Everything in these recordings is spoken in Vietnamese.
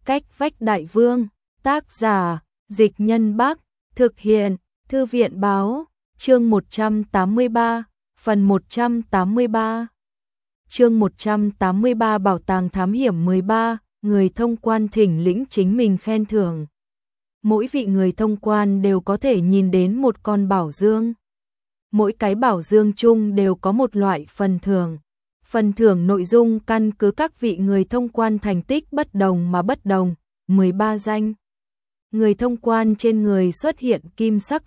Cách vách đại vương, tác giả, Dịch Nhân Bắc, thực hiện, Thư viện báo, chương 183, phần 183. Chương 183 Bảo tàng thám hiểm 13, người thông quan thỉnh lĩnh chính mình khen thưởng. Mỗi vị người thông quan đều có thể nhìn đến một con bảo dương. Mỗi cái bảo dương chung đều có một loại phần thưởng. Phần thưởng nội dung căn cứ các vị người thông quan thành tích bất đồng mà bất đồng, 13 danh. Người thông quan trên người xuất hiện kim sắc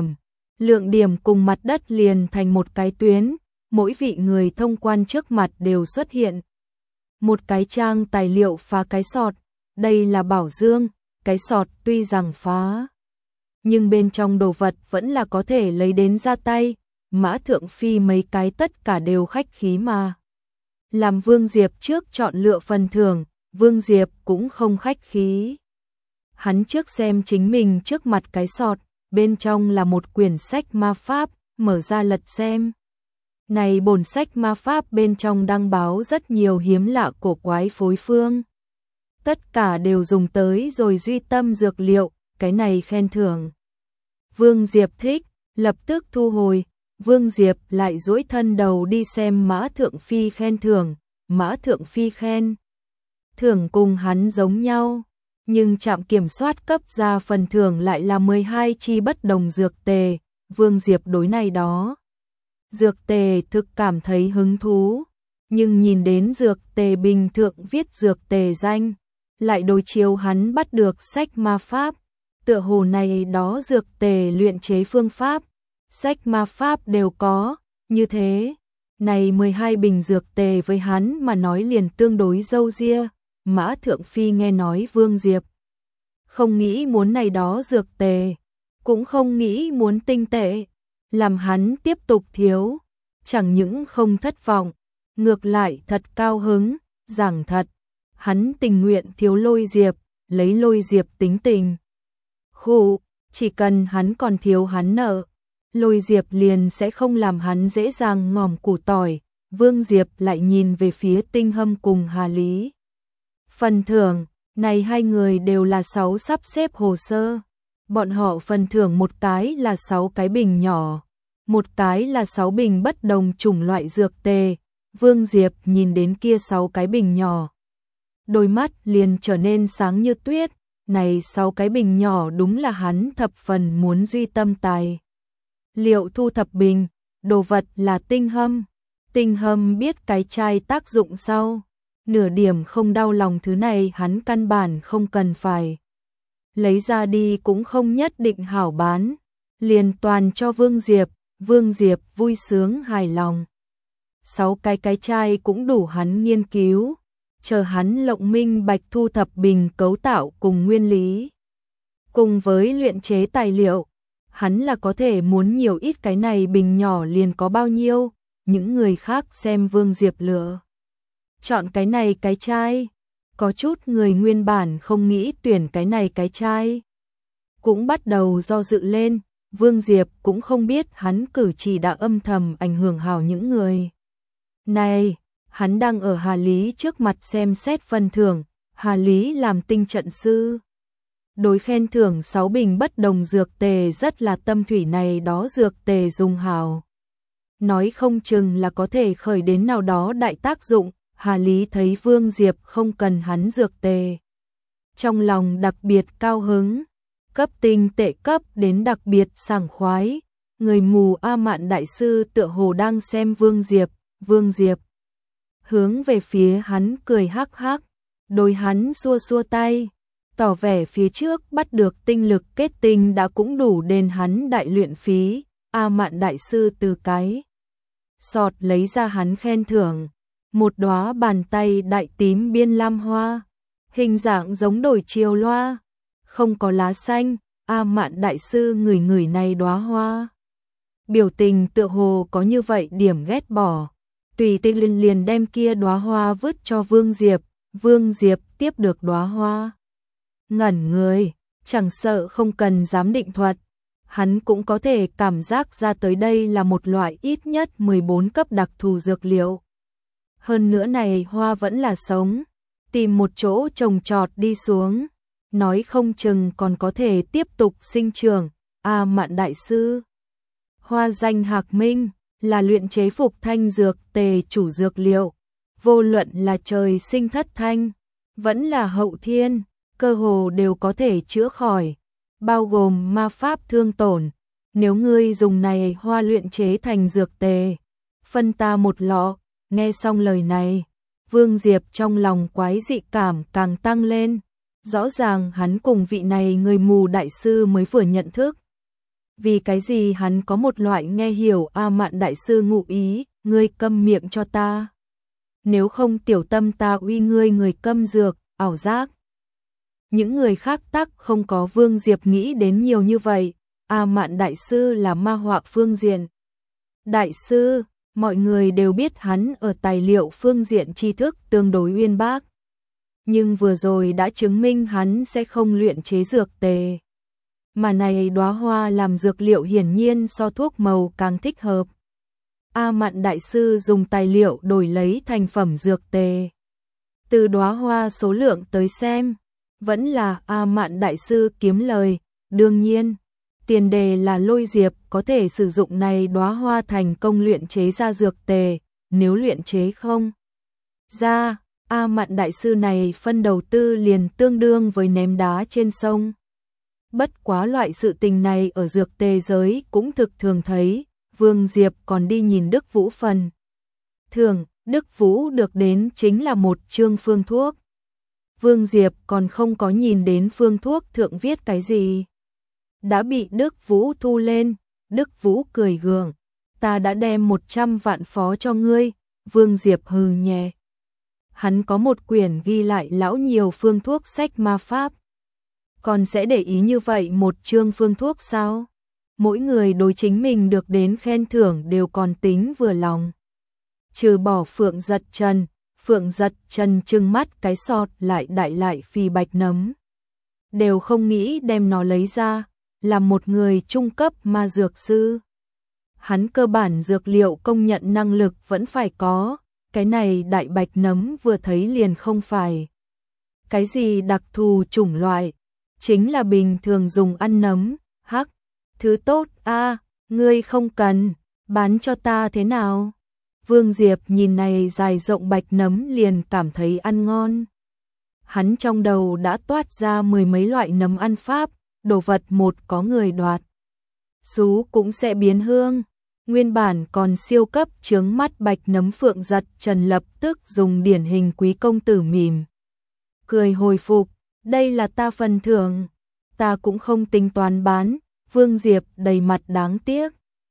lượng điểm cùng mặt đất liền thành một cái tuyến, mỗi vị người thông quan trước mặt đều xuất hiện một cái trang tài liệu phá cái sọt, đây là bảo dương, cái sọt tuy rằng phá, nhưng bên trong đồ vật vẫn là có thể lấy đến ra tay, Mã Thượng Phi mấy cái tất cả đều khách khí mà. Làm Vương Diệp trước chọn lựa phần thưởng, Vương Diệp cũng không khách khí. Hắn trước xem chính mình trước mặt cái sọt, bên trong là một quyển sách ma pháp, mở ra lật xem. Này bổn sách ma pháp bên trong đăng báo rất nhiều hiếm lạ cổ quái phối phương. Tất cả đều dùng tới rồi duy tâm dược liệu, cái này khen thưởng. Vương Diệp thích, lập tức thu hồi. Vương Diệp lại duỗi thân đầu đi xem Mã Thượng Phi khen thưởng, Mã Thượng Phi khen thưởng cùng hắn giống nhau, nhưng trạm kiểm soát cấp ra phần thưởng lại là 12 chi bất đồng dược tề, Vương Diệp đối này đó. Dược tề thực cảm thấy hứng thú, nhưng nhìn đến dược tề bình thượng viết dược tề danh, lại đối chiếu hắn bắt được sách ma pháp, tựa hồ này đó dược tề luyện chế phương pháp. Sách ma pháp đều có, như thế, này 12 bình dược tề với hắn mà nói liền tương đối dâu ria, Mã Thượng Phi nghe nói Vương Diệp không nghĩ muốn này đó dược tề, cũng không nghĩ muốn tinh tệ, làm hắn tiếp tục thiếu, chẳng những không thất vọng, ngược lại thật cao hứng, giảng thật, hắn tình nguyện thiếu Lôi Diệp, lấy Lôi Diệp tính tình. Khụ, chỉ cần hắn còn thiếu hắn nợ, Lôi Diệp liền sẽ không làm hắn dễ dàng ngòm củ tỏi. Vương Diệp lại nhìn về phía Tinh Hâm cùng Hà Lý. Phần thưởng, này hai người đều là 6 sắp xếp hồ sơ. Bọn họ phần thưởng một cái là 6 cái bình nhỏ, một cái là 6 bình bất đồng chủng loại dược tề. Vương Diệp nhìn đến kia 6 cái bình nhỏ, đôi mắt liền trở nên sáng như tuyết. Này 6 cái bình nhỏ đúng là hắn thập phần muốn duy tâm tài liệu thu thập bình, đồ vật là Tinh Hâm. Tinh Hâm biết cái chai tác dụng sau, nửa điểm không đau lòng, thứ này hắn căn bản không cần phải lấy ra đi, cũng không nhất định hảo bán, liền toàn cho Vương Diệp. Vương Diệp vui sướng hài lòng. 6 cái chai cũng đủ hắn nghiên cứu, chờ hắn lộng minh bạch thu thập bình cấu tạo cùng nguyên lý, cùng với luyện chế tài liệu. Hắn là có thể muốn nhiều ít cái này bình nhỏ liền có bao nhiêu, những người khác xem Vương Diệp lựa chọn cái này cái chai, có chút người nguyên bản không nghĩ tuyển cái này cái chai, cũng bắt đầu do dự lên. Vương Diệp cũng không biết hắn cử chỉ đã âm thầm ảnh hưởng hảo những người này. Hắn đang ở Hà Lý trước mặt xem xét phần thưởng, Hà Lý làm tinh trận sư, đối khen thưởng 6 bình bất đồng dược tề rất là tâm thủy, này đó dược tề dùng hảo, nói không chừng là có thể khởi đến nào đó đại tác dụng. Hà Lý thấy Vương Diệp không cần hắn dược tề, trong lòng đặc biệt cao hứng, cấp tinh tệ cấp đến đặc biệt sảng khoái. Người mù A Mạn đại sư tựa hồ đang xem Vương Diệp. Vương Diệp hướng về phía hắn cười hắc hắc, đối hắn xua xua tay, tỏ vẻ phía trước bắt được tinh lực kết tinh đã cũng đủ đền hắn đại luyện phí. A Mạn đại sư từ cái sọt lấy ra hắn khen thưởng, một đóa bàn tay đại tím biên lam hoa, hình dạng giống đổi chiều loa, không có lá xanh. A Mạn đại sư ngửi ngửi này đóa hoa, biểu tình tựa hồ có như vậy điểm ghét bỏ, tùy tiện liền đem kia đóa hoa vứt cho Vương Diệp. Vương Diệp tiếp được đóa hoa, ngẩn người, chẳng sợ không cần giám định thuật, hắn cũng có thể cảm giác ra tới đây là một loại ít nhất 14 cấp đặc thù dược liệu. Hơn nữa này hoa vẫn là sống, tìm một chỗ trồng trọt đi xuống, nói không chừng còn có thể tiếp tục sinh trưởng. A Mạn đại sư, hoa danh Hạc Minh, là luyện chế phục thanh dược tề chủ dược liệu, vô luận là trời sinh thất thanh, vẫn là hậu thiên, cơ hồ đều có thể chữa khỏi, bao gồm ma pháp thương tổn. Nếu ngươi dùng này hoa luyện chế thành dược tề, phân ta một lọ. Nghe xong lời này, Vương Diệp trong lòng quái dị cảm càng tăng lên, rõ ràng hắn cùng vị này người mù đại sư mới vừa nhận thức. Vì cái gì hắn có một loại nghe hiểu A Mạn đại sư ngụ ý, ngươi câm miệng cho ta. Nếu không tiểu tâm ta uy ngươi người câm dược, ảo giác. Những người khác tắc không có Vương Diệp nghĩ đến nhiều như vậy, A Mạn đại sư là ma họa phương diện. Đại sư, mọi người đều biết hắn ở tài liệu phương diện tri thức tương đối uyên bác. Nhưng vừa rồi đã chứng minh hắn sẽ không luyện chế dược tề. Mà này đóa hoa làm dược liệu hiển nhiên so thuốc màu càng thích hợp. A Mạn đại sư dùng tài liệu đổi lấy thành phẩm dược tề. Từ đóa hoa số lượng tới xem, vẫn là A Mạn đại sư kiếm lời, đương nhiên, tiền đề là Lôi Diệp có thể sử dụng này đóa hoa thành công luyện chế ra dược tề, nếu luyện chế không ra, A Mạn đại sư này phân đầu tư liền tương đương với ném đá trên sông. Bất quá loại sự tình này ở dược tề giới cũng thực thường thấy, Vương Diệp còn đi nhìn Đức Vũ phần. Thường, Đức Vũ được đến chính là một chương phương thuốc. Vương Diệp còn không có nhìn đến phương thuốc thượng viết cái gì. Đã bị Đức Vũ thu lên, Đức Vũ cười gượng, ta đã đem 100 vạn phó cho ngươi, Vương Diệp hừ nhẹ. Hắn có một quyển ghi lại lão nhiều phương thuốc sách ma pháp. Còn sẽ để ý như vậy một chương phương thuốc sao? Mỗi người đối chính mình được đến khen thưởng đều còn tính vừa lòng. Trừ bỏ Phượng Giật Trần trừng mắt cái sọt lại đại lại phi bạch nấm. Đều không nghĩ đem nó lấy ra, làm một người trung cấp ma dược sư. Hắn cơ bản dược liệu công nhận năng lực vẫn phải có, cái này đại bạch nấm vừa thấy liền không phải. Cái gì đặc thù chủng loại, chính là bình thường dùng ăn nấm, hắc, thứ tốt a, ngươi không cần, bán cho ta thế nào? Vương Diệp nhìn này dài rộng bạch nấm liền cảm thấy ăn ngon. Hắn trong đầu đã toát ra mười mấy loại nấm ăn pháp, đồ vật một có người đoạt. Sú cũng sẽ biến hương. Nguyên bản còn siêu cấp chướng mắt bạch nấm Phượng Giật Trần lập tức dùng điển hình quý công tử mỉm. Cười hồi phục, đây là ta phần thưởng, ta cũng không tính toán bán. Vương Diệp đầy mặt đáng tiếc.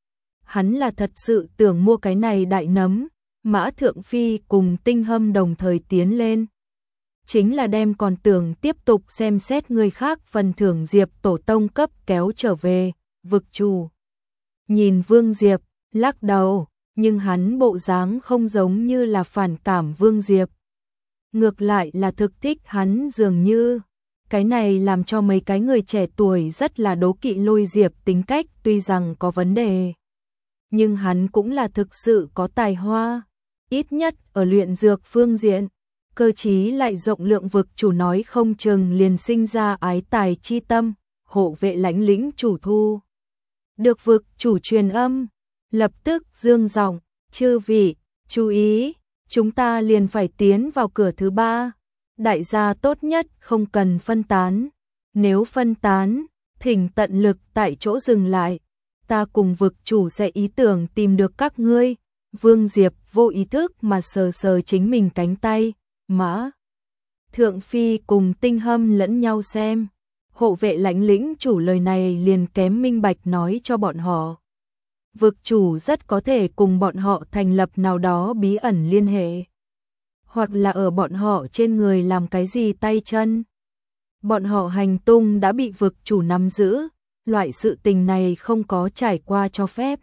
Hắn là thật sự tưởng mua cái này đại nấm, Mã Thượng Phi cùng Tinh Hâm đồng thời tiến lên. Chính là đem còn tưởng tiếp tục xem xét người khác phần thưởng Diệp tổ tông cấp kéo trở về, vực chủ. Nhìn Vương Diệp, lắc đầu, nhưng hắn bộ dáng không giống như là phản cảm Vương Diệp. Ngược lại là thực thích hắn dường như. Cái này làm cho mấy cái người trẻ tuổi rất là đố kỵ Lôi Diệp tính cách tuy rằng có vấn đề. Nhưng hắn cũng là thực sự có tài hoa, ít nhất ở luyện dược phương diện. Cơ trí lại rộng lượng vực chủ nói không chừng liền sinh ra ái tài chi tâm, hộ vệ lãnh lĩnh chủ thu. Được vực chủ truyền âm, lập tức dương giọng, chư vị, chú ý, chúng ta liền phải tiến vào cửa thứ 3. Đại gia tốt nhất không cần phân tán, nếu phân tán, thỉnh tận lực tại chỗ dừng lại, ta cùng vực chủ sẽ ý tưởng tìm được các ngươi. Vương Diệp vô ý thức mà sờ sờ chính mình cánh tay, Mã Thượng Phi cùng Tinh Hâm lẫn nhau xem, hộ vệ lãnh lĩnh chủ lời này liền kém minh bạch nói cho bọn họ. Vực chủ rất có thể cùng bọn họ thành lập nào đó bí ẩn liên hệ. Hoặc là ở bọn họ trên người làm cái gì tay chân. Bọn họ hành tung đã bị vực chủ nắm giữ, loại sự tình này không có trải qua cho phép.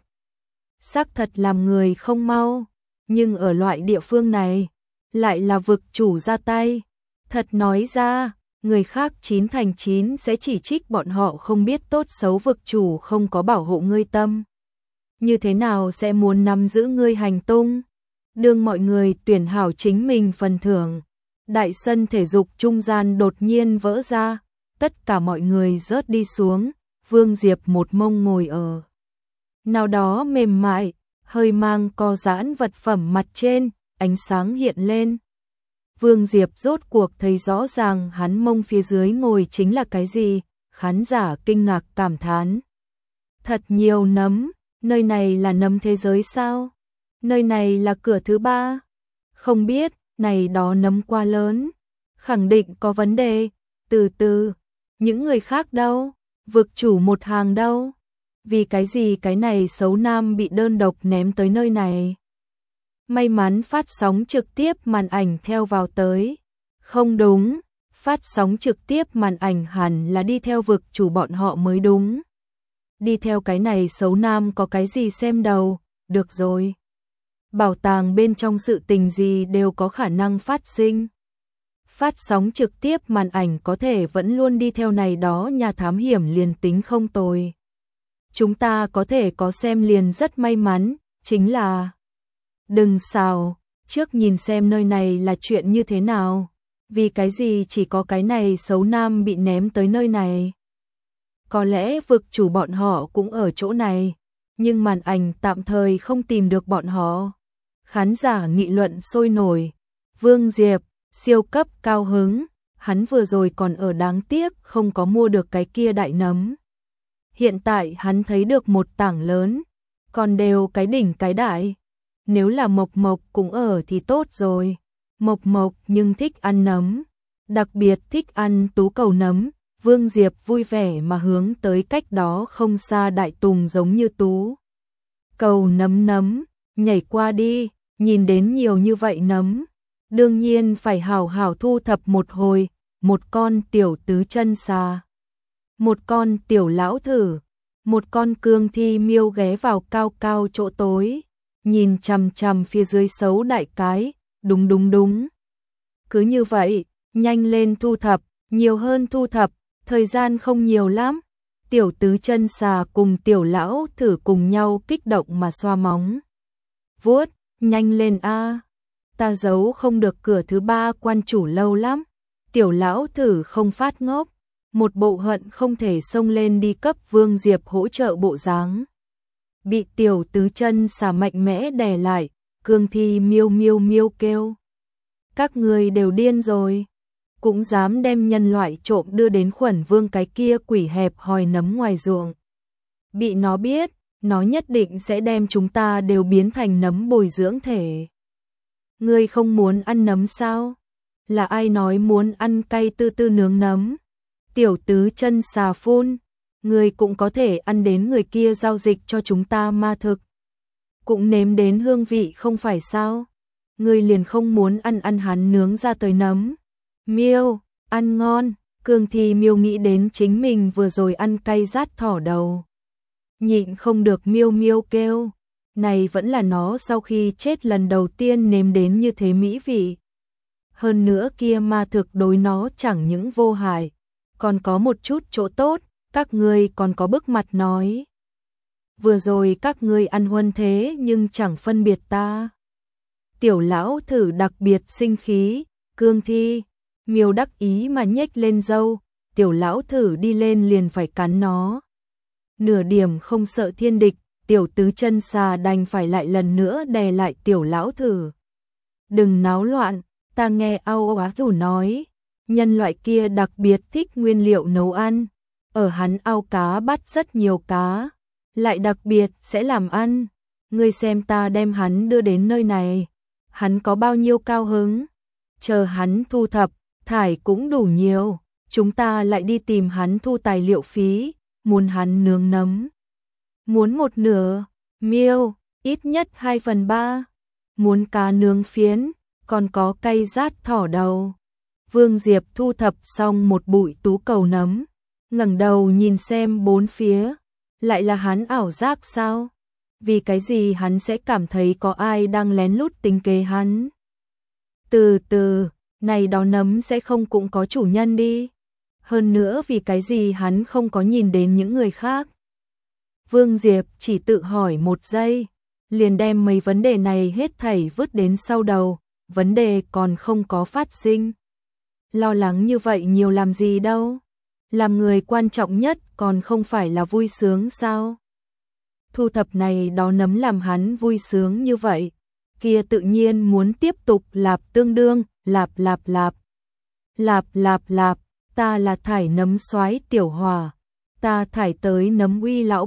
Xác thật làm người không mau, nhưng ở loại địa phương này, lại là vực chủ ra tay. Thật nói ra, người khác 9 thành 9 sẽ chỉ trích bọn họ không biết tốt xấu vực chủ không có bảo hộ ngươi tâm. Như thế nào sẽ muốn nắm giữ ngươi hành tung? Đương mọi người tuyển hảo chính mình phần thưởng, Đại sân thể dục trung gian đột nhiên vỡ ra, tất cả mọi người rớt đi xuống, Vương Diệp một mông ngồi ở nào đó mềm mại, hơi mang co giãn vật phẩm mặt trên, ánh sáng hiện lên. Vương Diệp rốt cuộc thấy rõ ràng hắn mông phía dưới ngồi chính là cái gì, khán giả kinh ngạc cảm thán. Thật nhiều nấm, nơi này là nấm thế giới sao? Nơi này là cửa thứ 3? Không biết, này đó nấm quá lớn, khẳng định có vấn đề. Từ từ, những người khác đâu? Vực chủ một hàng đâu? Vì cái gì cái này xấu nam bị đơn độc ném tới nơi này? May mắn phát sóng trực tiếp màn ảnh theo vào tới. Không đúng, phát sóng trực tiếp màn ảnh hẳn là đi theo vực chủ bọn họ mới đúng. Đi theo cái này xấu nam có cái gì xem đầu, được rồi. Bảo tàng bên trong sự tình gì đều có khả năng phát sinh. Phát sóng trực tiếp màn ảnh có thể vẫn luôn đi theo này đó nhà thám hiểm liền tính không tồi. Chúng ta có thể có xem liền rất may mắn, chính là... Đừng xào, trước nhìn xem nơi này là chuyện như thế nào, vì cái gì chỉ có cái này xấu nam bị ném tới nơi này. Có lẽ vực chủ bọn họ cũng ở chỗ này, nhưng màn ảnh tạm thời không tìm được bọn họ. Khán giả nghị luận sôi nổi, Vương Diệp, siêu cấp cao hứng, hắn vừa rồi còn ở đáng tiếc không có mua được cái kia đại nấm. Hiện tại hắn thấy được một tảng lớn, còn đều cái đỉnh cái đại. Nếu là Mộc Mộc cũng ở thì tốt rồi. Mộc Mộc nhưng thích ăn nấm, đặc biệt thích ăn tú cầu nấm. Vương Diệp vui vẻ mà hướng tới cách đó không xa đại tùng giống như tú cầu nấm, nhảy qua đi, nhìn đến nhiều như vậy nấm. Đương nhiên phải hảo hảo thu thập một hồi, một con tiểu tứ chân xà, một con tiểu lão thử, một con cương thi miêu ghé vào cao cao chỗ tối. Nhìn chằm chằm phía dưới xấu đại cái, đúng. Cứ như vậy, nhanh lên thu thập, nhiều hơn thu thập, thời gian không nhiều lắm. Tiểu tứ chân xà cùng tiểu lão thử cùng nhau kích động mà xoa móng. Vuốt, nhanh lên a, ta giấu không được cửa thứ 3 quan chủ lâu lắm. Tiểu lão thử không phát ngốc, một bộ hận không thể xông lên đi cấp Vương Diệp hỗ trợ bộ dáng. Bị tiểu tứ chân xà mạnh mẽ đè lại, cương thi miêu kêu. Các người đều điên rồi, cũng dám đem nhân loại trộm đưa đến Khuẩn Vương cái kia quỷ hẹp hòi nấm ngoài ruộng. Bị nó biết, nó nhất định sẽ đem chúng ta đều biến thành nấm bồi dưỡng thể. Ngươi không muốn ăn nấm sao? Là ai nói muốn ăn cay tư tư nướng nấm? Tiểu tứ chân xà phun. Người cũng có thể ăn đến người kia giao dịch cho chúng ta ma thực. Cũng nếm đến hương vị không phải sao? Người liền không muốn ăn hắn nướng ra tới nấm. Miêu, ăn ngon, cương thi miêu nghĩ đến chính mình vừa rồi ăn cay rát thỏ đầu. Nhịn không được miêu kêu. Này vẫn là nó sau khi chết lần đầu tiên nếm đến như thế mỹ vị. Hơn nữa kia ma thực đối nó chẳng những vô hại, còn có một chút chỗ tốt. Các ngươi còn có bức mặt nói. Vừa rồi các ngươi ăn huân thế nhưng chẳng phân biệt ta. Tiểu lão thử đặc biệt sinh khí, cương thi, miêu đắc ý mà nhếch lên râu, tiểu lão thử đi lên liền phải cắn nó. Nửa điểm không sợ thiên địch, tiểu tứ chân xà đành phải lại lần nữa đè lại tiểu lão thử. Đừng náo loạn, ta nghe ao á thủ nói, nhân loại kia đặc biệt thích nguyên liệu nấu ăn. Ở hắn ao cá bắt rất nhiều cá, lại đặc biệt sẽ làm ăn. Ngươi xem ta đem hắn đưa đến nơi này, hắn có bao nhiêu cao hứng. Chờ hắn thu thập, thải cũng đủ nhiều, chúng ta lại đi tìm hắn thu tài liệu phí, muốn hắn nướng nấm. Muốn một nửa, miêu, ít nhất 2/3. Muốn cá nướng phiến, còn có cay rát thỏ đầu. Vương Diệp thu thập xong một bụi tú cầu nấm. Ngẩng đầu nhìn xem bốn phía, lại là hắn ảo giác sao? Vì cái gì hắn sẽ cảm thấy có ai đang lén lút tính kế hắn? Từ từ, này đó nấm sẽ không cũng có chủ nhân đi. Hơn nữa vì cái gì hắn không có nhìn đến những người khác? Vương Diệp chỉ tự hỏi một giây, liền đem mấy vấn đề này hết thảy vứt đến sau đầu, vấn đề còn không có phát sinh. Lo lắng như vậy nhiều làm gì đâu, làm người quan trọng nhất còn không phải là vui sướng sao? Thu thập này đó nấm làm hắn vui sướng như vậy, kia tự nhiên muốn tiếp tục lạp tương đương, lạp lạp lạp. Lạp lạp lạp, ta là thải nấm soái Tiểu Hòa, ta thải tới nấm uy lão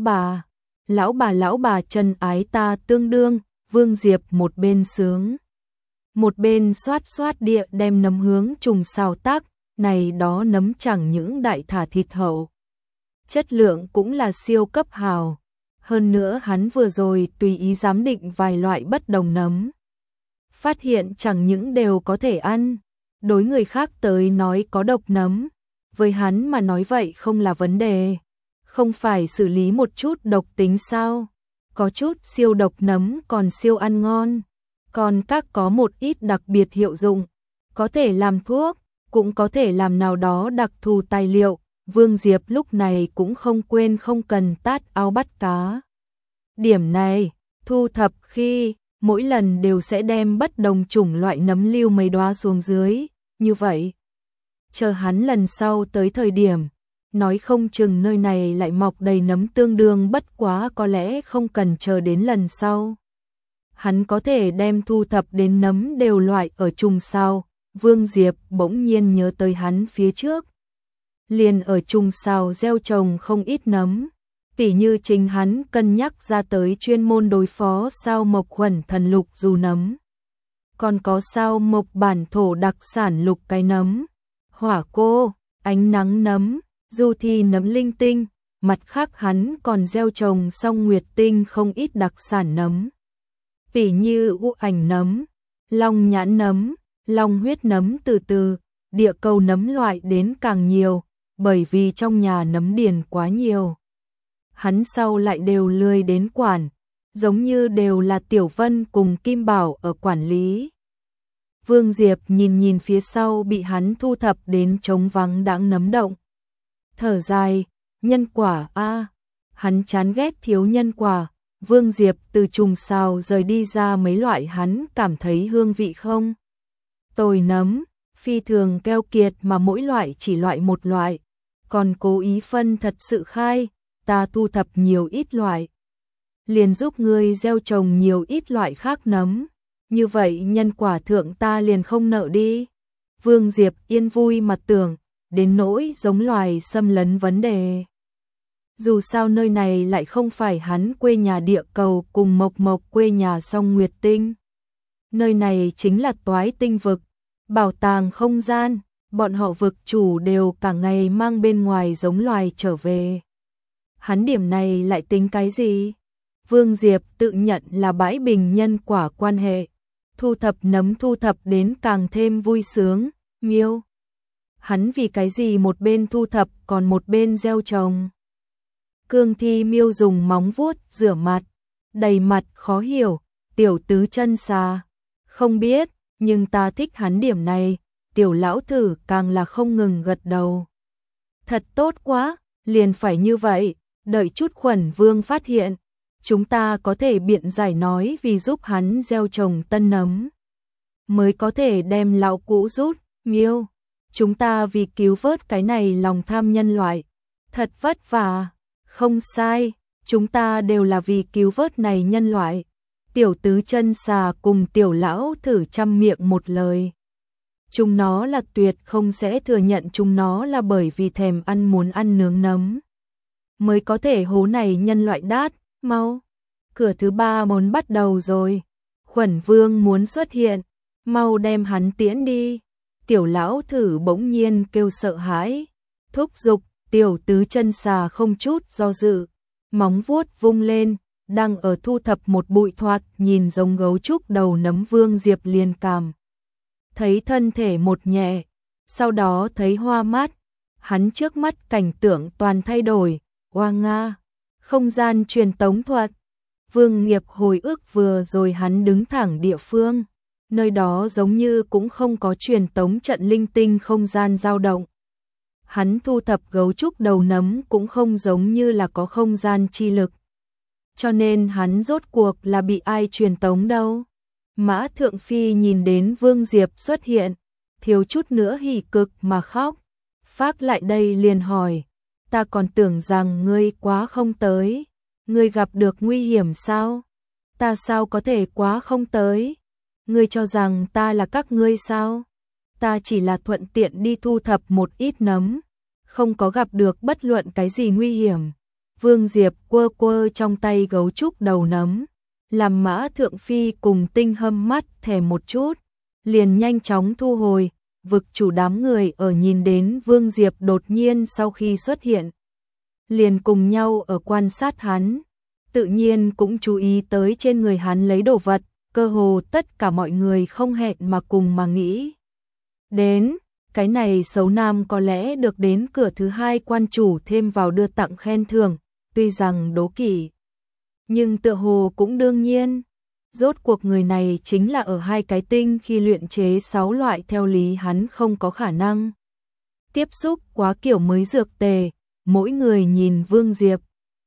bà chân ái ta tương đương, Vương Diệp một bên sướng. Một bên xoát xoát địa đem nấm hướng trùng xào tác, này đó nấm chẳng những đại thả thịt hậu. Chất lượng cũng là siêu cấp hào. Hơn nữa hắn vừa rồi tùy ý giám định vài loại bất đồng nấm. Phát hiện chẳng những đều có thể ăn, đối người khác tới nói có độc nấm. Với hắn mà nói vậy không là vấn đề. Không phải xử lý một chút độc tính sao? Có chút siêu độc nấm còn siêu ăn ngon. Còn các có một ít đặc biệt hiệu dụng. Có thể làm thuốc, cũng có thể làm nào đó đặc thù tài liệu. Vương Diệp lúc này cũng không quên không cần tát ao bắt cá. Điểm này, thu thập khi, mỗi lần đều sẽ đem bất đồng chủng loại nấm lưu mấy đóa xuống dưới, như vậy. Chờ hắn lần sau tới thời điểm, nói không chừng nơi này lại mọc đầy nấm tương đương, bất quá có lẽ không cần chờ đến lần sau. Hắn có thể đem thu thập đến nấm đều loại ở trùng sao. Vương Diệp bỗng nhiên nhớ tới hắn phía trước. Liền ở trùng sao gieo trồng không ít nấm. Tỉ như chính hắn cân nhắc ra tới chuyên môn đối phó sao mộc khuẩn thần lục dù nấm. Còn có sao mộc bản thổ đặc sản lục cái nấm. Hỏa cô, ánh nắng nấm, du thi nấm linh tinh. Mặt khác hắn còn gieo trồng song nguyệt tinh không ít đặc sản nấm. Tỉ như u ảnh nấm, long nhãn nấm, long huyết nấm, từ từ, địa cầu nấm loại đến càng nhiều, bởi vì trong nhà nấm điền quá nhiều. Hắn sau lại đều lười đến quản, giống như đều là Tiểu Vân cùng Kim Bảo ở quản lý. Vương Diệp nhìn nhìn phía sau bị hắn thu thập đến trống vắng đãng nấm động. Thở dài, nhân quả a, hắn chán ghét thiếu nhân quả. Vương Diệp từ trùng sao rời đi ra mấy loại hắn cảm thấy hương vị không tồi nấm, phi thường keo kiệt mà mỗi loại chỉ loại một loại, còn cố ý phân thật sự khai, ta thu thập nhiều ít loại, liền giúp ngươi gieo trồng nhiều ít loại khác nấm, như vậy nhân quả thượng ta liền không nợ đi. Vương Diệp yên vui mà tưởng, đến nỗi giống loài xâm lấn vấn đề. Dù sao nơi này lại không phải hắn quê nhà địa cầu cùng Mộc Mộc quê nhà song nguyệt tinh. Nơi này chính là Toái Tinh vực, bảo tàng không gian, bọn họ vực chủ đều cả ngày mang bên ngoài giống loài trở về. Hắn điểm này lại tính cái gì? Vương Diệp tự nhận là bãi bình nhân quả quan hệ, thu thập nấm thu thập đến càng thêm vui sướng, miêu. Hắn vì cái gì một bên thu thập còn một bên gieo trồng? Cương Thi Miêu dùng móng vuốt rửa mặt, đầy mặt khó hiểu, tiểu tứ chân xà. Không biết, nhưng ta thích hắn điểm này, tiểu lão thử càng là không ngừng gật đầu. Thật tốt quá, liền phải như vậy, đợi chút Khuẩn Vương phát hiện, chúng ta có thể biện giải nói vì giúp hắn gieo trồng tân nấm. Mới có thể đem lão cũ rút, Miêu. Chúng ta vì cứu vớt cái này lòng tham nhân loại, thật vất vả. Không sai, chúng ta đều là vì cứu vớt này nhân loại. Tiểu tứ chân xà cùng tiểu lão thử trăm miệng một lời. Chúng nó là tuyệt không sẽ thừa nhận chúng nó là bởi vì thèm ăn muốn ăn nướng nấm. Mới có thể hố này nhân loại đát, mau. Cửa thứ 3 muốn bắt đầu rồi. Khuẩn Vương muốn xuất hiện, mau đem hắn tiễn đi. Tiểu lão thử bỗng nhiên kêu sợ hãi, thúc giục. Tiểu tứ chân xà không chút do dự, móng vuốt vung lên, đang ở thu thập một bụi thoạt nhìn giống gấu trúc đầu nấm. Vương Diệp liền cảm thấy thân thể một nhẹ, sau đó thấy hoa mắt, hắn trước mắt cảnh tượng toàn thay đổi, oa nga, không gian truyền tống thuật. Vương Nghiệp hồi ức vừa rồi hắn đứng thẳng địa phương, nơi đó giống như cũng không có truyền tống trận linh tinh không gian dao động. Hắn thu thập gấu trúc đầu nấm cũng không giống như là có không gian chi lực. Cho nên hắn rốt cuộc là bị ai truyền tống đâu. Mã Thượng Phi nhìn đến Vương Diệp xuất hiện, thiếu chút nữa hỉ cực mà khóc. Phác lại đây liền hỏi, ta còn tưởng rằng ngươi quá không tới, ngươi gặp được nguy hiểm sao? Ta sao có thể quá không tới? Ngươi cho rằng ta là các ngươi sao? Ta chỉ là thuận tiện đi thu thập một ít nấm, không có gặp được bất luận cái gì nguy hiểm. Vương Diệp quơ quơ trong tay gấu trúc đầu nấm, làm Mã Thượng Phi cùng Tinh Hâm mắt thèm một chút, liền nhanh chóng thu hồi. Vực chủ đám người ở nhìn đến Vương Diệp đột nhiên sau khi xuất hiện, liền cùng nhau ở quan sát hắn, tự nhiên cũng chú ý tới trên người hắn lấy đồ vật, cơ hồ tất cả mọi người không hẹn mà cùng mà nghĩ. Đến, cái này xấu nam có lẽ được đến cửa thứ hai quan chủ thêm vào đưa tặng khen thưởng, tuy rằng đố kỵ, nhưng tựa hồ cũng đương nhiên. Rốt cuộc người này chính là ở hai cái tinh khi luyện chế 6 loại theo lý hắn không có khả năng tiếp xúc quá kiểu mới dược tề, mỗi người nhìn Vương Diệp.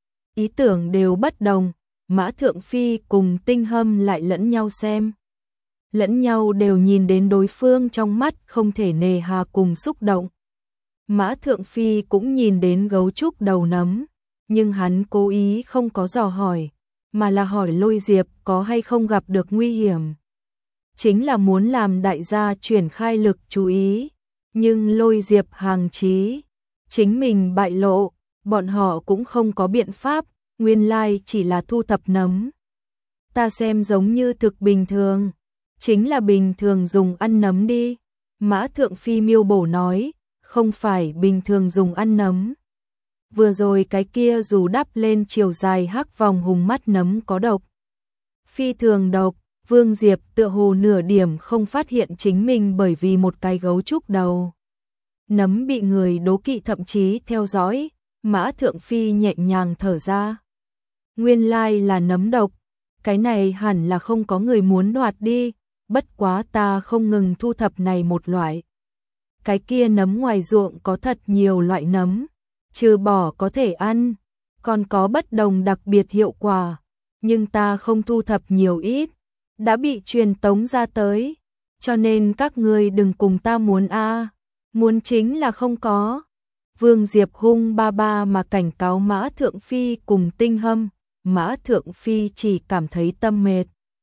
Ý tưởng đều bất đồng, Mã Thượng Phi cùng Tinh Hâm lại lẫn nhau xem. Lẫn nhau đều nhìn đến đối phương trong mắt không thể nề hà cùng xúc động. Mã Thượng Phi cũng nhìn đến gấu trúc đầu nấm, nhưng hắn cố ý không có dò hỏi, mà là hỏi Lôi Diệp có hay không gặp được nguy hiểm. Chính là muốn làm đại gia chuyển khai lực chú ý, nhưng Lôi Diệp hàng chí, chính mình bại lộ, bọn họ cũng không có biện pháp, nguyên lai chỉ là thu thập nấm. Ta xem giống như thực bình thường, chính là bình thường dùng ăn nấm đi. Mã Thượng Phi miêu bổ nói, không phải bình thường dùng ăn nấm. Vừa rồi cái kia dù đắp lên chiều dài hắc vòng hùng mắt nấm có độc. Phi thường độc, Vương Diệp tựa hồ nửa điểm không phát hiện chính mình bởi vì một cái gấu trúc đầu nấm bị người đố kỵ thậm chí theo dõi. Mã Thượng Phi nhẹ nhàng thở ra. Nguyên lai là nấm độc, cái này hẳn là không có người muốn đoạt đi, bất quá ta không ngừng thu thập này một loại. Cái kia nấm ngoài ruộng có thật nhiều loại nấm, trừ bỏ có thể ăn, còn có bất đồng đặc biệt hiệu quả, nhưng ta không thu thập nhiều ít, đã bị truyền tống ra tới, cho nên các ngươi đừng cùng ta muốn muốn chính là không có. Vương Diệp hung ba ba mà cảnh cáo Mã Thượng Phi cùng Tinh Hâm, Mã Thượng Phi chỉ cảm thấy tâm mệt.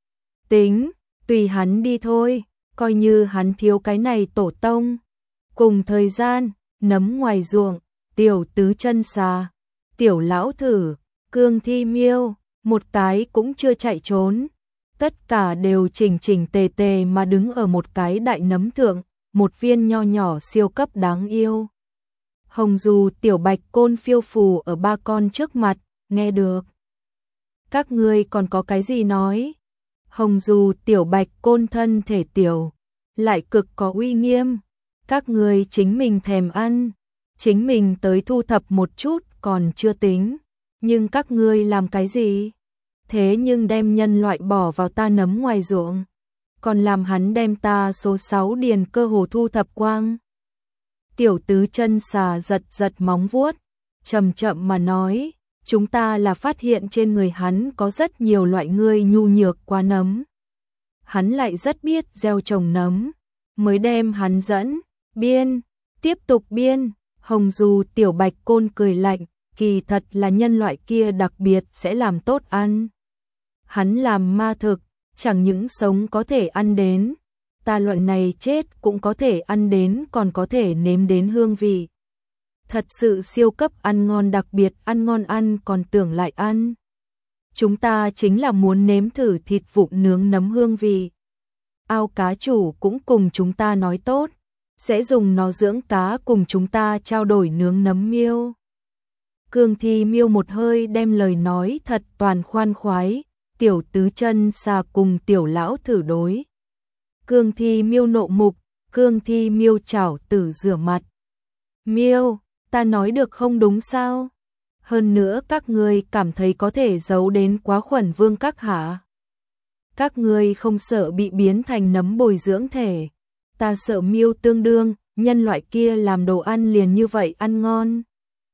Tính, tùy hắn đi thôi, coi như hắn thiếu cái này tổ tông. Cùng thời gian, nấm ngoài ruộng, tiểu tứ chân xà, tiểu lão thử, cương thi miêu, một cái cũng chưa chạy trốn. Tất cả đều chỉnh chỉnh tề tề mà đứng ở một cái đại nấm thượng, một viên nho nhỏ siêu cấp đáng yêu. Hồng dù tiểu bạch côn phiêu phù ở ba con trước mặt, nghe được. Các ngươi còn có cái gì nói? Hồng dù tiểu bạch côn thân thể tiểu, lại cực có uy nghiêm. Các ngươi chính mình thèm ăn, chính mình tới thu thập một chút còn chưa tính. Nhưng các ngươi làm cái gì? Thế nhưng đem nhân loại bỏ vào ta nấm ngoài ruộng, còn làm hắn đem ta số 6 điền cơ hồ thu thập quang. Tiểu tứ chân xà giật giật móng vuốt, chậm chậm mà nói, chúng ta là phát hiện trên người hắn có rất nhiều loại ngươi nhu nhược quá nấm. Hắn lại rất biết gieo trồng nấm, mới đem hắn dẫn, biên, tiếp tục biên. Hồng dù tiểu bạch côn cười lạnh, kỳ thật là nhân loại kia đặc biệt sẽ làm tốt ăn. Hắn làm ma thực, chẳng những sống có thể ăn đến, ta loại này chết cũng có thể ăn đến, còn có thể nếm đến hương vị. Thật sự siêu cấp ăn ngon, đặc biệt ăn ngon ăn còn tưởng lại ăn. Chúng ta chính là muốn nếm thử thịt vụn nướng nấm hương vị. Ao cá chủ cũng cùng chúng ta nói tốt, sẽ dùng nó dưỡng cá, cùng chúng ta trao đổi nướng nấm miêu. Cương thi miêu một hơi đem lời nói thật toàn khoan khoái, tiểu tứ chân xà cùng tiểu lão thử đối. Cương thi miêu nộ mục, cương thi miêu chảo tử rửa mặt. Miêu, ta nói được không đúng sao? Hơn nữa các ngươi cảm thấy có thể giấu đến quá khuẩn vương các hả? Các ngươi không sợ bị biến thành nấm bồi dưỡng thể. Ta sợ miêu tương đương, nhân loại kia làm đồ ăn liền như vậy ăn ngon.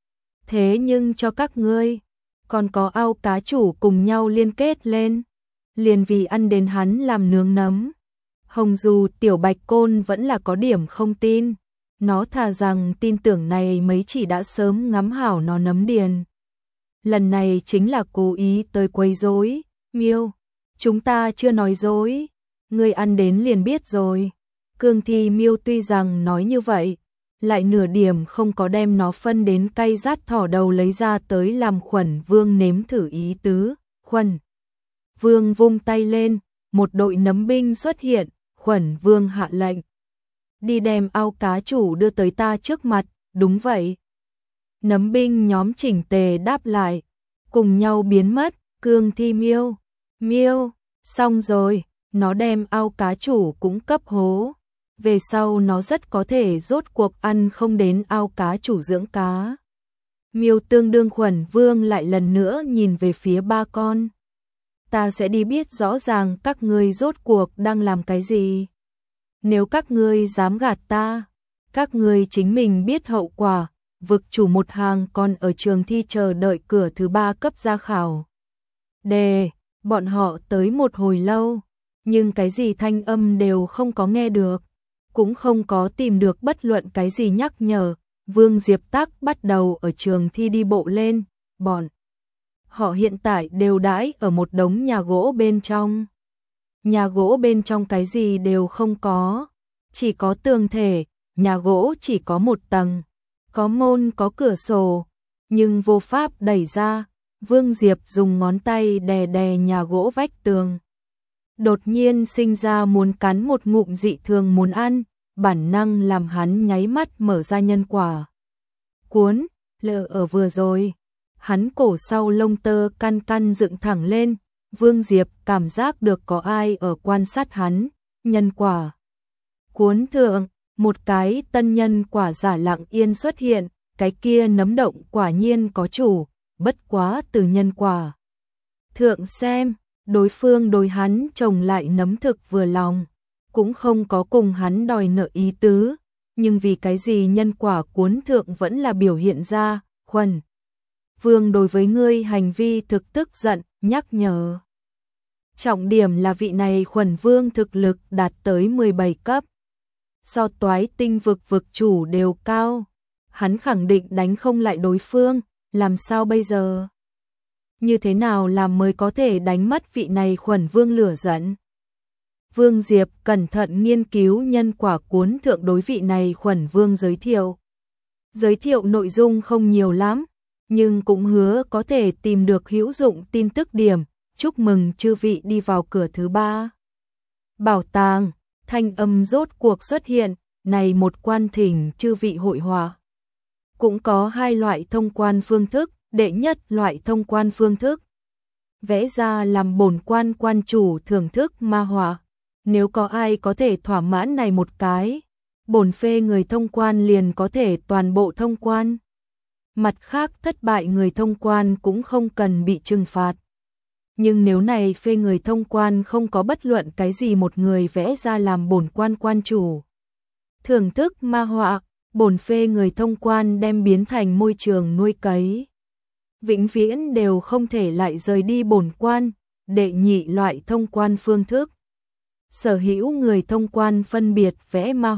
Thế nhưng cho các ngươi, còn có ao cá chủ cùng nhau liên kết lên. liền vì ăn đến hắn làm nướng nấm. Hồng dù Tiểu Bạch Côn vẫn là có điểm không tin, nó thà rằng tin tưởng này mấy chỉ đã sớm ngắm hảo nó nấm điền. Lần này chính là cố ý tới quấy rối. Miêu, chúng ta chưa nói dối, ngươi ăn đến liền biết rồi. Cương Thi Miêu tuy rằng nói như vậy, lại nửa điểm không có đem nó phân đến cay rát thỏ đầu lấy ra tới làm Khuẩn Vương nếm thử ý tứ. Khuẩn Vương vung tay lên, một đội nấm binh xuất hiện, Khuẩn Vương hạ lệnh. Đi đem ao cá chủ đưa tới ta trước mặt, đúng vậy. Nấm binh nhóm chỉnh tề đáp lại, cùng nhau biến mất. Cương Thi Miêu, Miêu, xong rồi, nó đem ao cá chủ cũng cấp hố. Về sau nó rất có thể rốt cuộc ăn không đến ao cá chủ dưỡng cá. Miêu tương đương Khuẩn Vương lại lần nữa nhìn về phía ba con. Ta sẽ đi biết rõ ràng các ngươi rốt cuộc đang làm cái gì. Nếu các ngươi dám gạt ta, các ngươi chính mình biết hậu quả. Vực chủ một hàng còn ở trường thi chờ đợi cửa thứ 3 cấp ra khảo. Bọn họ tới một hồi lâu, nhưng cái gì thanh âm đều không có nghe được, cũng không có tìm được bất luận cái gì nhắc nhở. Vương Diệp Tắc bắt đầu ở trường thi đi bộ lên, bọn họ hiện tại đều đãi ở một đống nhà gỗ bên trong. Nhà gỗ bên trong cái gì đều không có, chỉ có tường thể, nhà gỗ chỉ có một tầng, có môn có cửa sổ, nhưng vô pháp đẩy ra. Vương Diệp dùng ngón tay đè đè nhà gỗ vách tường. Đột nhiên sinh ra muốn cắn một ngụm dị thường muốn ăn, bản năng làm hắn nháy mắt mở ra nhân quả. Cuốn, lỡ ở vừa rồi, hắn cổ sau lông tơ căn căn dựng thẳng lên, Vương Diệp cảm giác được có ai ở quan sát hắn, nhân quả. Cuốn thượng, một cái tân nhân quả giả lặng yên xuất hiện, cái kia nấm động quả nhiên có chủ, bất quá từ nhân quả. Thượng xem, đối phương đối hắn trồng lại nấm thực vừa lòng, cũng không có cùng hắn đòi nợ ý tứ, nhưng vì cái gì nhân quả cuốn thượng vẫn là biểu hiện ra. Khuẩn Vương đối với ngươi hành vi thực tức giận, nhắc nhở. Trọng điểm là vị này Khuẩn Vương thực lực đạt tới 17 cấp. So Toái Tinh vực vực chủ đều cao, hắn khẳng định đánh không lại đối phương, làm sao bây giờ? Như thế nào làm mới có thể đánh mất vị này Khuẩn Vương lửa giận? Vương Diệp cẩn thận nghiên cứu nhân quả cuốn thượng đối vị này Khuẩn Vương giới thiệu. Giới thiệu nội dung không nhiều lắm, nhưng cũng hứa có thể tìm được hữu dụng tin tức điểm. Chúc mừng chư vị đi vào cửa thứ 3. Bảo tàng, thanh âm rốt cuộc xuất hiện, này một quan thỉnh chư vị hội họa. Cũng có hai loại thông quan phương thức, đệ nhất loại thông quan phương thức. Vẽ ra làm bổn quan quan chủ thưởng thức ma họa. Nếu có ai có thể thỏa mãn này một cái, bổn phê người thông quan liền có thể toàn bộ thông quan. Mặt khác thất bại người thông quan cũng không cần bị trừng phạt. Nhưng nếu này phê người thông quan không có bất luận cái gì một người vẽ ra làm bổn quan quan chủ thưởng thức ma họa, bổn phê người thông quan đem biến thành môi trường nuôi cấy. Vĩnh viễn đều không thể lại rời đi bổn quan. Đệ nhị loại thông quan phương thức. Sở hữu người thông quan phân biệt vẽ ma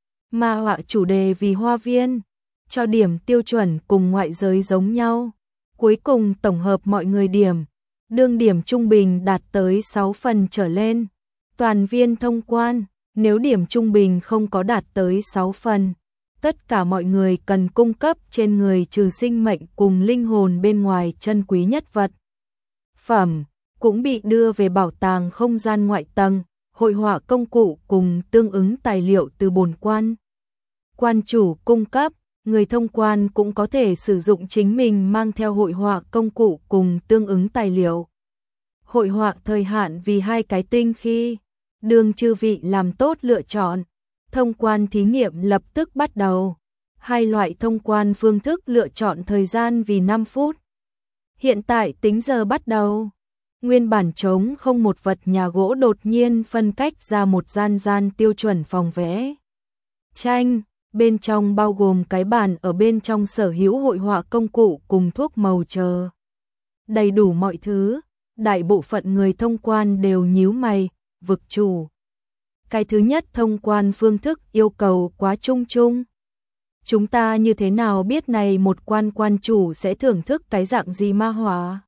họa chủ đề vì hoa viên, cho điểm tiêu chuẩn cùng ngoại giới giống nhau. Cuối cùng tổng hợp mọi người điểm, đương điểm trung bình đạt tới 6 phần trở lên. Toàn viên thông quan, nếu điểm trung bình không có đạt tới 6 phần, tất cả mọi người cần cung cấp trên người trừ sinh mệnh cùng linh hồn bên ngoài chân quý nhất vật phẩm, cũng bị đưa về bảo tàng không gian ngoại tầng, hội họa công cụ cùng tương ứng tài liệu từ bổn quan. Quan chủ cung cấp, người thông quan cũng có thể sử dụng chính mình mang theo hội họa công cụ cùng tương ứng tài liệu. Hội họa thời hạn vì 2 cái tinh khi, đương chư vị làm tốt lựa chọn. Thông quan thí nghiệm lập tức bắt đầu. 2 loại thông quan phương thức lựa chọn thời gian vì 5 phút. Hiện tại tính giờ bắt đầu. Nguyên bản trống không một vật nhà gỗ đột nhiên phân cách ra một gian tiêu chuẩn phòng vẽ tranh, bên trong bao gồm cái bàn ở bên trong sở hữu hội họa công cụ cùng thuốc màu chờ. Đầy đủ mọi thứ, Đại bộ phận người thông quan đều nhíu mày, vực chủ. Cái thứ nhất thông quan phương thức yêu cầu quá chung chung. Chúng ta như thế nào biết này một quan chủ sẽ thưởng thức cái dạng gì ma hóa?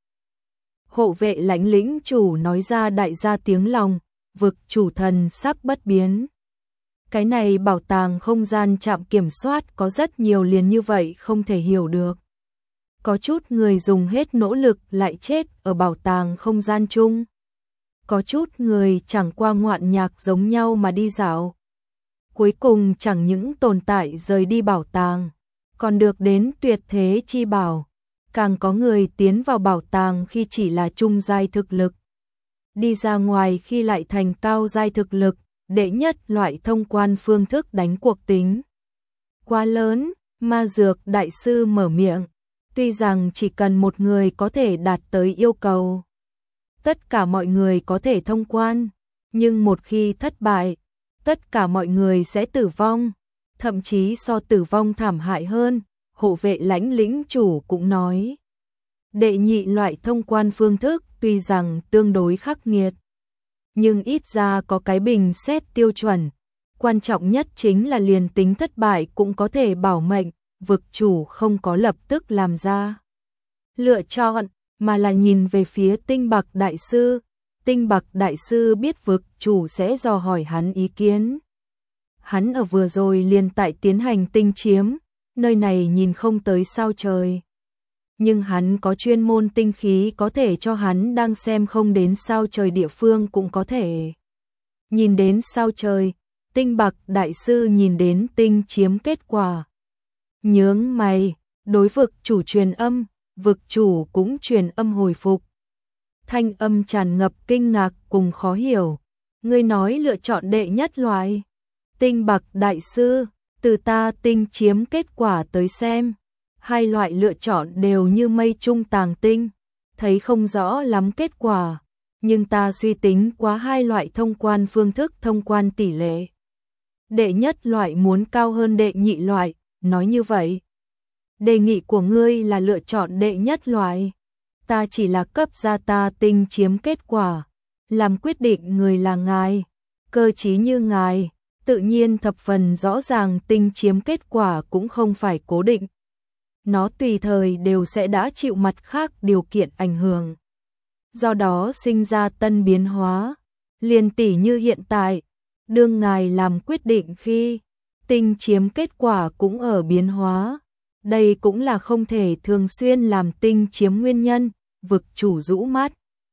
Hộ vệ lãnh lĩnh chủ nói ra đại gia tiếng lòng, vực chủ thần sắc bất biến. Cái này bảo tàng không gian trạm kiểm soát có rất nhiều liền như vậy không thể hiểu được. Có chút người dùng hết nỗ lực lại chết ở bảo tàng không gian chung. Có chút người chẳng qua ngoạn nhạc giống nhau mà đi dạo. Cuối cùng chẳng những tồn tại rời đi bảo tàng, còn được đến tuyệt thế chi bảo. Càng có người tiến vào bảo tàng khi chỉ là trung giai thực lực. Đi ra ngoài khi lại thành cao giai thực lực, đệ nhất loại thông quan phương thức đánh cuộc tính. Quá lớn, ma dược đại sư mở miệng. Tuy rằng chỉ cần một người có thể đạt tới yêu cầu, tất cả mọi người có thể thông quan, nhưng một khi thất bại, tất cả mọi người sẽ tử vong, thậm chí so tử vong thảm hại hơn, hộ vệ lãnh lĩnh chủ cũng nói. Đệ nhị loại thông quan phương thức tuy rằng tương đối khắc nghiệt, nhưng ít ra có cái bình xét tiêu chuẩn, quan trọng nhất chính là liền tính thất bại cũng có thể bảo mệnh, vực chủ không có lập tức làm ra lựa chọn, mà là nhìn về phía Tinh Bạc đại sư. Tinh Bạc đại sư biết vực chủ sẽ dò hỏi hắn ý kiến. Hắn ở vừa rồi liền tại tiến hành tinh chiếm, nơi này nhìn không tới sao trời. Nhưng hắn có chuyên môn tinh khí có thể cho hắn đang xem không đến sao trời địa phương cũng có thể nhìn đến sao trời. Tinh Bạc đại sư nhìn đến tinh chiếm kết quả, nhướng mày, đối vực chủ truyền âm, vực chủ cũng truyền âm hồi phục. Thanh âm tràn ngập kinh ngạc cùng khó hiểu. Ngươi nói lựa chọn đệ nhất loại. Tinh Bạc đại sư, từ ta tinh chiếm kết quả tới xem, hai loại lựa chọn đều như mây trung tàng tinh, thấy không rõ lắm kết quả, nhưng ta suy tính quá hai loại thông quan phương thức thông quan tỷ lệ. Đệ nhất loại muốn cao hơn đệ nhị loại, nói như vậy. Đề nghị của ngươi là lựa chọn đệ nhất loại. Ta chỉ là cấp ra ta tinh chiếm kết quả, làm quyết định người là ngài, cơ trí như ngài, tự nhiên thập phần rõ ràng tinh chiếm kết quả cũng không phải cố định. Nó tùy thời đều sẽ đã chịu mặt khác điều kiện ảnh hưởng. Do đó sinh ra tân biến hóa, liền tỷ như hiện tại, đương ngài làm quyết định khi tinh chiếm kết quả cũng ở biến hóa. Đây cũng là không thể thường xuyên làm tinh chiếm nguyên nhân, vực chủ rũ mắt.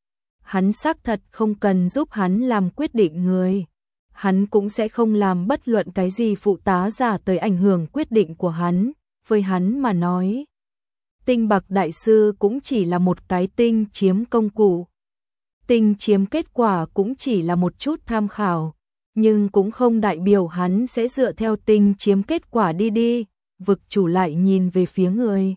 Hắn xác thật không cần giúp hắn làm quyết định người. Hắn cũng sẽ không làm bất luận cái gì phụ tá giả tới ảnh hưởng quyết định của hắn. Với hắn mà nói, Tinh Bạc đại sư cũng chỉ là một cái tinh chiếm công cụ. Tinh chiếm kết quả cũng chỉ là một chút tham khảo, nhưng cũng không đại biểu hắn sẽ dựa theo tinh chiếm kết quả đi. Vực chủ lại nhìn về phía người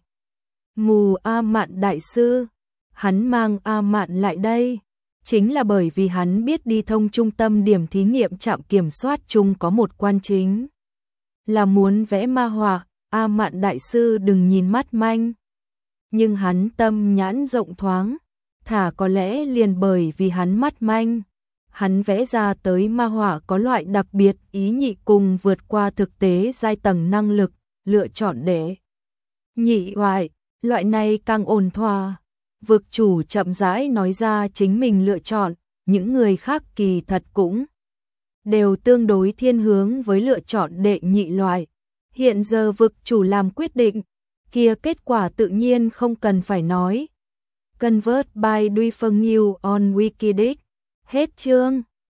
mù A Mạn đại sư. Hắn mang A Mạn lại đây chính là bởi vì hắn biết đi thông trung tâm điểm thí nghiệm trạm kiểm soát chung có một quan chính là muốn vẽ ma họa. A Mạn đại sư đừng nhìn mắt manh, nhưng hắn tâm nhãn rộng thoáng, thả có lẽ liền bởi vì hắn mắt manh, hắn vẽ ra tới ma họa có loại đặc biệt ý nhị cùng vượt qua thực tế giai tầng năng lực, lựa chọn để nhị loại này càng ổn thỏa. Vực chủ chậm rãi nói ra chính mình lựa chọn, những người khác kỳ thật cũng đều tương đối thiên hướng với lựa chọn đệ nhị loại. Hiện giờ vực chủ làm quyết định, kia kết quả tự nhiên không cần phải nói. Convert by Duy Phương New on Wikidic. Hết chương.